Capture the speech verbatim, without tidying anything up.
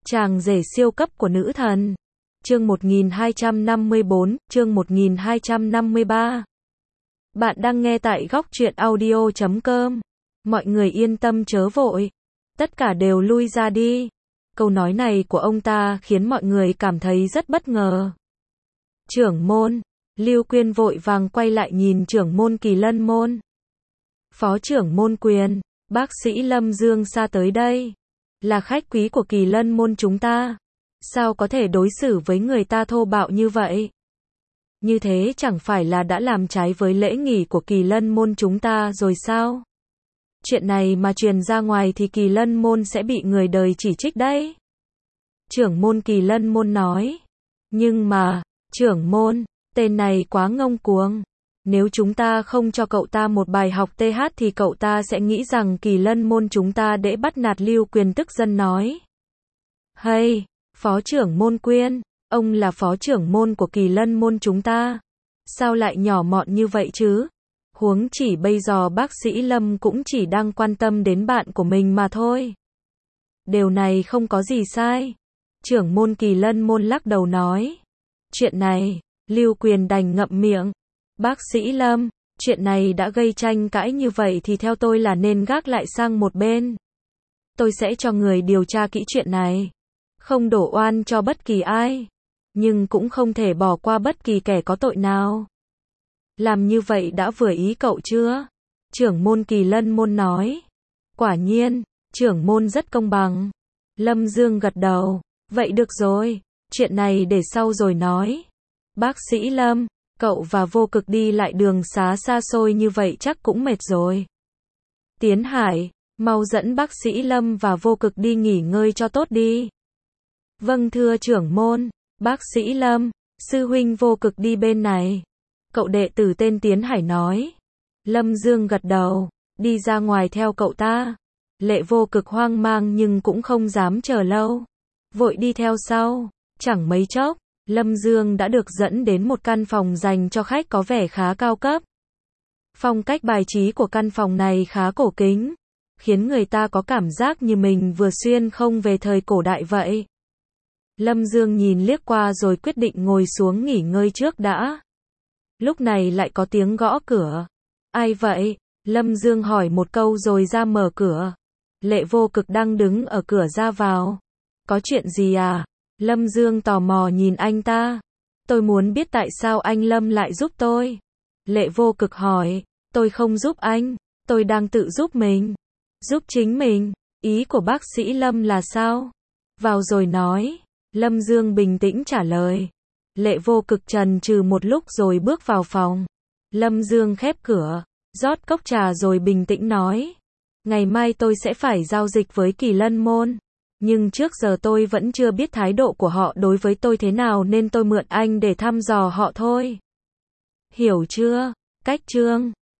Chàng rể siêu cấp của nữ thần. Chương một nghìn hai trăm năm mươi bốn, chương một nghìn hai trăm năm mươi ba. Bạn đang nghe tại góc truyện audio chấm com. Mọi người yên tâm chớ vội. Tất cả đều lui ra đi. Câu nói này của ông ta khiến mọi người cảm thấy rất bất ngờ. Trưởng môn. Lưu Quyên vội vàng quay lại nhìn trưởng môn Kỳ Lân môn. Phó trưởng môn Quyền, bác sĩ Lâm Dương xa tới đây. Là khách quý của Kỳ Lân môn chúng ta. Sao có thể đối xử với người ta thô bạo như vậy? Như thế chẳng phải là đã làm trái với lễ nghỉ của Kỳ Lân môn chúng ta rồi sao? Chuyện này mà truyền ra ngoài thì Kỳ Lân môn sẽ bị người đời chỉ trích đấy. Trưởng môn Kỳ Lân môn nói. Nhưng mà, trưởng môn, tên này quá ngông cuồng. Nếu chúng ta không cho cậu ta một bài học tê hát thì cậu ta sẽ nghĩ rằng Kỳ Lân môn chúng ta để bắt nạt Lưu Quyền tức giận nói. Hay, phó trưởng môn Quyên, ông là phó trưởng môn của Kỳ Lân môn chúng ta. Sao lại nhỏ mọn như vậy chứ? Huống chỉ bây giờ bác sĩ Lâm cũng chỉ đang quan tâm đến bạn của mình mà thôi. Điều này không có gì sai. Trưởng môn Kỳ Lân môn lắc đầu nói. Chuyện này, Lưu Quyền đành ngậm miệng. Bác sĩ Lâm, chuyện này đã gây tranh cãi như vậy thì theo tôi là nên gác lại sang một bên. Tôi sẽ cho người điều tra kỹ chuyện này. Không đổ oan cho bất kỳ ai. Nhưng cũng không thể bỏ qua bất kỳ kẻ có tội nào. Làm như vậy đã vừa ý cậu chưa? Trưởng môn Kỳ Lân môn nói. Quả nhiên, trưởng môn rất công bằng. Lâm Dương gật đầu. Vậy được rồi, chuyện này để sau rồi nói. Bác sĩ Lâm, cậu và Vô Cực đi lại đường xá xa xôi như vậy chắc cũng mệt rồi. Tiến Hải, mau dẫn bác sĩ Lâm và Vô Cực đi nghỉ ngơi cho tốt đi. Vâng thưa trưởng môn, bác sĩ Lâm, sư huynh Vô Cực đi bên này. Cậu đệ tử tên Tiến Hải nói. Lâm Dương gật đầu, đi ra ngoài theo cậu ta. Lệ Vô Cực hoang mang nhưng cũng không dám chờ lâu. Vội đi theo sau, chẳng mấy chốc. Lâm Dương đã được dẫn đến một căn phòng dành cho khách có vẻ khá cao cấp. Phong cách bài trí của căn phòng này khá cổ kính, khiến người ta có cảm giác như mình vừa xuyên không về thời cổ đại vậy. Lâm Dương nhìn liếc qua rồi quyết định ngồi xuống nghỉ ngơi trước đã. Lúc này lại có tiếng gõ cửa. Ai vậy? Lâm Dương hỏi một câu rồi ra mở cửa. Lệ Vô Cực đang đứng ở cửa ra vào. Có chuyện gì à? Lâm Dương tò mò nhìn anh ta. Tôi muốn biết tại sao anh Lâm lại giúp tôi. Lệ Vô Cực hỏi. Tôi không giúp anh, tôi đang tự giúp mình. Giúp chính mình, ý của bác sĩ Lâm là sao? Vào rồi nói. Lâm Dương bình tĩnh trả lời. Lệ Vô Cực chần chừ một lúc rồi bước vào phòng. Lâm Dương khép cửa, rót cốc trà rồi bình tĩnh nói. Ngày mai tôi sẽ phải giao dịch với Kỳ Lân môn. Nhưng trước giờ tôi vẫn chưa biết thái độ của họ đối với tôi thế nào nên tôi mượn anh để thăm dò họ thôi. Hiểu chưa? Cách chương